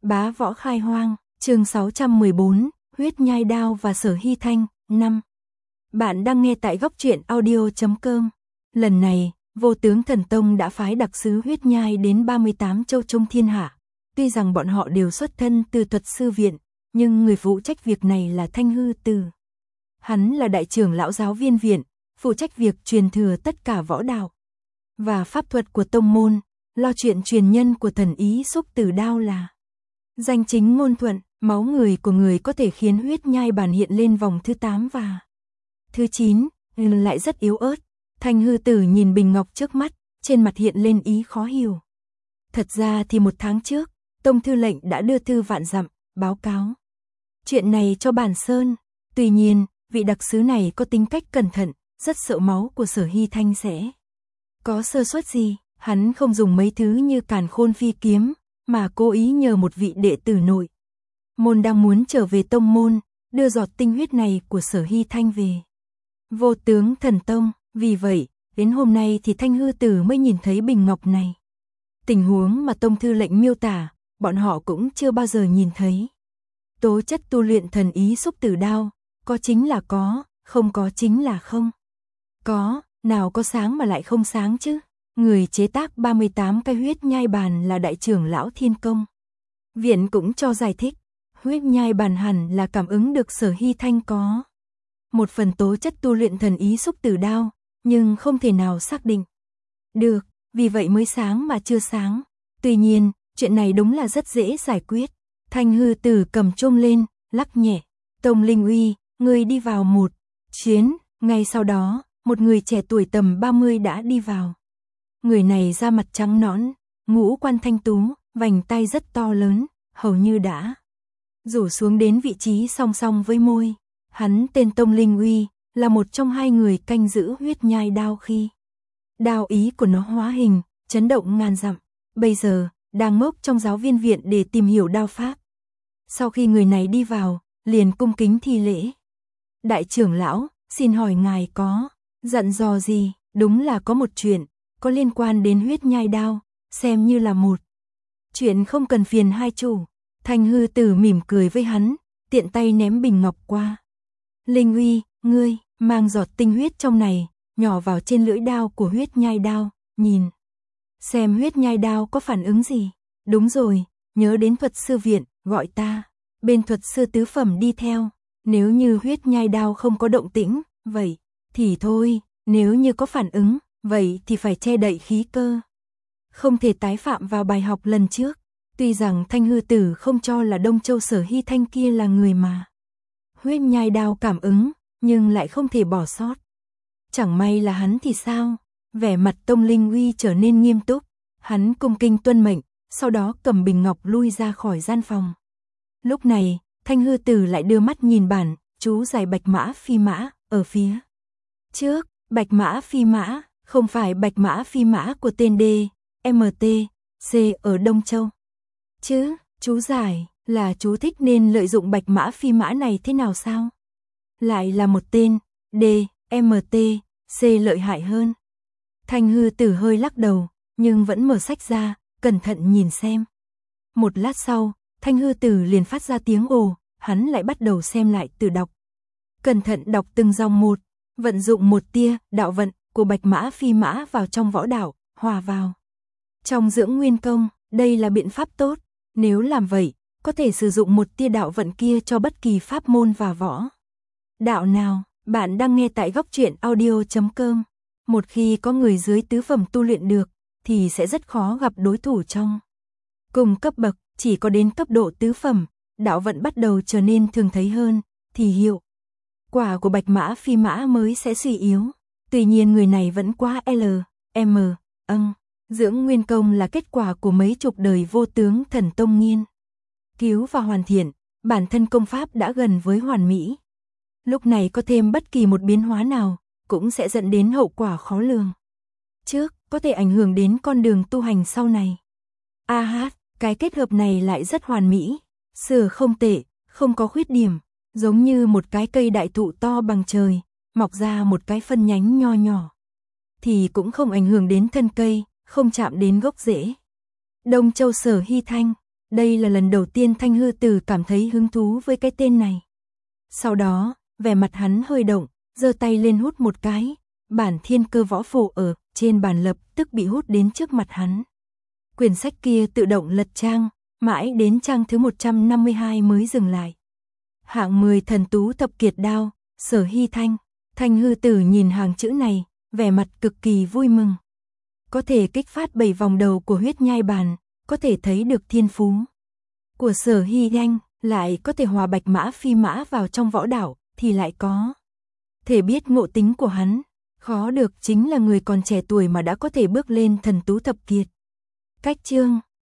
Bá võ khai hoang, chương 614, huyết nhai đao và Sở Hy Thanh, 5. Bạn đang nghe tại góc truyện audio.com. Lần này, Vô Tướng Thần Tông đã phái đặc sứ huyết nhai đến 38 châu trong thiên hạ. Tuy rằng bọn họ đều xuất thân từ Thuật Sư Viện, nhưng người phụ trách việc này là Thanh Hư Tử. Hắn là đại trưởng lão giáo viên viện, phụ trách việc truyền thừa tất cả võ đạo và pháp thuật của tông môn, lo chuyện truyền nhân của thần ý xúc tử đao là danh chính ngôn thuận. Máu người của người có thể khiến huyết nhai bản hiện lên vòng thứ 8 và thứ 9, lại rất yếu ớt. Thanh Hư Tử nhìn bình ngọc trước mắt, trên mặt hiện lên ý khó hiểu. Thật ra thì 1 tháng trước, Tông Thư lệnh đã đưa thư vạn dặm, báo cáo chuyện này cho Bản Sơn. Tuy nhiên, vị đặc sứ này có tính cách cẩn thận, rất sợ máu của Sở Hy Thanh sẽ có sơ suất gì. Hắn không dùng mấy thứ như Càn Khôn Phi Kiếm, mà cố ý nhờ một vị đệ tử nội môn đang muốn trở về tông môn, đưa giọt tinh huyết này của Sở Hy Thanh về Vô Tướng Thần Tông. Vì vậy, đến hôm nay thì Thanh Hư Tử mới nhìn thấy bình ngọc này. Tình huống mà Tông Thư lệnh miêu tả, bọn họ cũng chưa bao giờ nhìn thấy. Tố chất tu luyện thần ý xúc tử đao, có chính là có, không có chính là không có, nào có sáng mà lại không sáng chứ. Người chế tác 38 cái huyết nhai bàn là đại trưởng lão Thiên Công Viện cũng cho giải thích, huyết nhai bàn hẳn là cảm ứng được Sở Hy Thanh có một phần tố chất tu luyện thần ý xúc tử đao, nhưng không thể nào xác định được, vì vậy mới sáng mà chưa sáng. Tuy nhiên, chuyện này đúng là rất dễ giải quyết. Thanh Hư Tử cầm chôm lên, lắc nhẹ. Tông Linh Uy, người đi vào một chuyến. Ngay sau đó, một người trẻ tuổi tầm 30 đã đi vào. Người này da mặt trắng nõn, ngũ quan thanh tú, vành tay rất to lớn, hầu như đã rủ xuống đến vị trí song song với môi. Hắn tên Tông Linh Uy, là một trong 2 người canh giữ huyết nhai đao khi đao ý của nó hóa hình, chấn động ngàn dặm. Bây giờ, đang ngốc trong giáo viên viện để tìm hiểu đao pháp. Sau khi người này đi vào, liền cung kính thi lễ. Đại trưởng lão, xin hỏi ngài có dặn dò gì? Đúng là có một chuyện, có liên quan đến huyết nhai đao, xem như là một chuyện không cần phiền hai chủ. Thanh Hư Tử mỉm cười với hắn, tiện tay ném bình ngọc qua. Linh Uy, ngươi, mang giọt tinh huyết trong này, nhỏ vào trên lưỡi đao của huyết nhai đao, nhìn xem huyết nhai đao có phản ứng gì. Đúng rồi, nhớ đến Thuật Sư Viện, gọi ta bên Thuật Sư tứ phẩm đi theo. Nếu như huyết nhai đao không có động tĩnh, vậy thì thôi, nếu như có phản ứng, vậy thì phải che đậy khí cơ, không thể tái phạm vào bài học lần trước. Tuy rằng Thanh Hư Tử không cho là Đông Châu Sở Hy Thanh kia là người mà huyết nhai đao cảm ứng, nhưng lại không thể bỏ sót. Chẳng may là hắn thì sao? Vẻ mặt Tông Linh Uy trở nên nghiêm túc. Hắn cung kính tuân mệnh, sau đó cầm bình ngọc lui ra khỏi gian phòng. Lúc này, Thanh Hư Tử lại đưa mắt nhìn bản chú giải Bạch Mã Phi Mã ở phía trước. Bạch Mã Phi Mã, không phải Bạch Mã Phi Mã của tên D.M.T.C. ở Đông Châu chứ? Chú giải là chú thích nên lợi dụng Bạch Mã Phi Mã này thế nào sao? Lại là một tên D.M.T.C. lợi hại hơn. Thanh Hư Tử hơi lắc đầu, nhưng vẫn mở sách ra, cẩn thận nhìn xem. Một lát sau, Thanh Hư Tử liền phát ra tiếng ồ, hắn lại bắt đầu xem lại từ đọc. Cẩn thận đọc từng dòng một, vận dụng một tia đạo vận của Bạch Mã Phi Mã vào trong võ đạo, hòa vào trong dưỡng nguyên công. Đây là biện pháp tốt, nếu làm vậy, có thể sử dụng một tia đạo vận kia cho bất kỳ pháp môn và võ đạo nào. Bạn đang nghe tại góc truyện audio.com. Một khi có người dưới tứ phẩm tu luyện được, thì sẽ rất khó gặp đối thủ trong cùng cấp bậc. Chỉ có đến cấp độ tứ phẩm, đạo vận bắt đầu trở nên thường thấy hơn, thì hiệu quả của Bạch Mã Phi Mã mới sẽ suy yếu. Tuy nhiên người này vẫn quá dưỡng nguyên công là kết quả của mấy chục đời Vô Tướng Thần Tông nghiên cứu và hoàn thiện, bản thân công pháp đã gần với hoàn mỹ. Lúc này có thêm bất kỳ một biến hóa nào, cũng sẽ dẫn đến hậu quả khó lường. Trước, có thể ảnh hưởng đến con đường tu hành sau này. Cái kết hợp này lại rất hoàn mỹ, sửa không tệ, không có khuyết điểm, giống như một cái cây đại thụ to bằng trời, mọc ra một cái phân nhánh nho nhỏ, thì cũng không ảnh hưởng đến thân cây, không chạm đến gốc rễ. Đông Châu Sở Hy Thanh, Đây là lần đầu tiên Thanh Hư Tử cảm thấy hứng thú với cái tên này. Sau đó, vẻ mặt hắn hơi động, giơ tay lên hút một cái, bản thiên cơ võ phổ ở trên bàn lập tức bị hút đến trước mặt hắn. Quyển sách kia tự động lật trang, mãi đến trang thứ 152 mới dừng lại. Hạng 10 thần tú thập kiệt đao, Sở Hy Thanh. Thanh Hư Tử nhìn hàng chữ này, vẻ mặt cực kỳ vui mừng. Có thể kích phát 7 vòng đầu của huyết nhai bàn, có thể thấy được thiên phú của Sở Hy Thanh, lại có thể hòa bạch mã phi mã vào trong võ đạo, thì lại có thể biết ngộ tính của hắn. Khó được chính là người còn trẻ tuổi mà đã có thể bước lên thần tú thập kiệt. Cách chương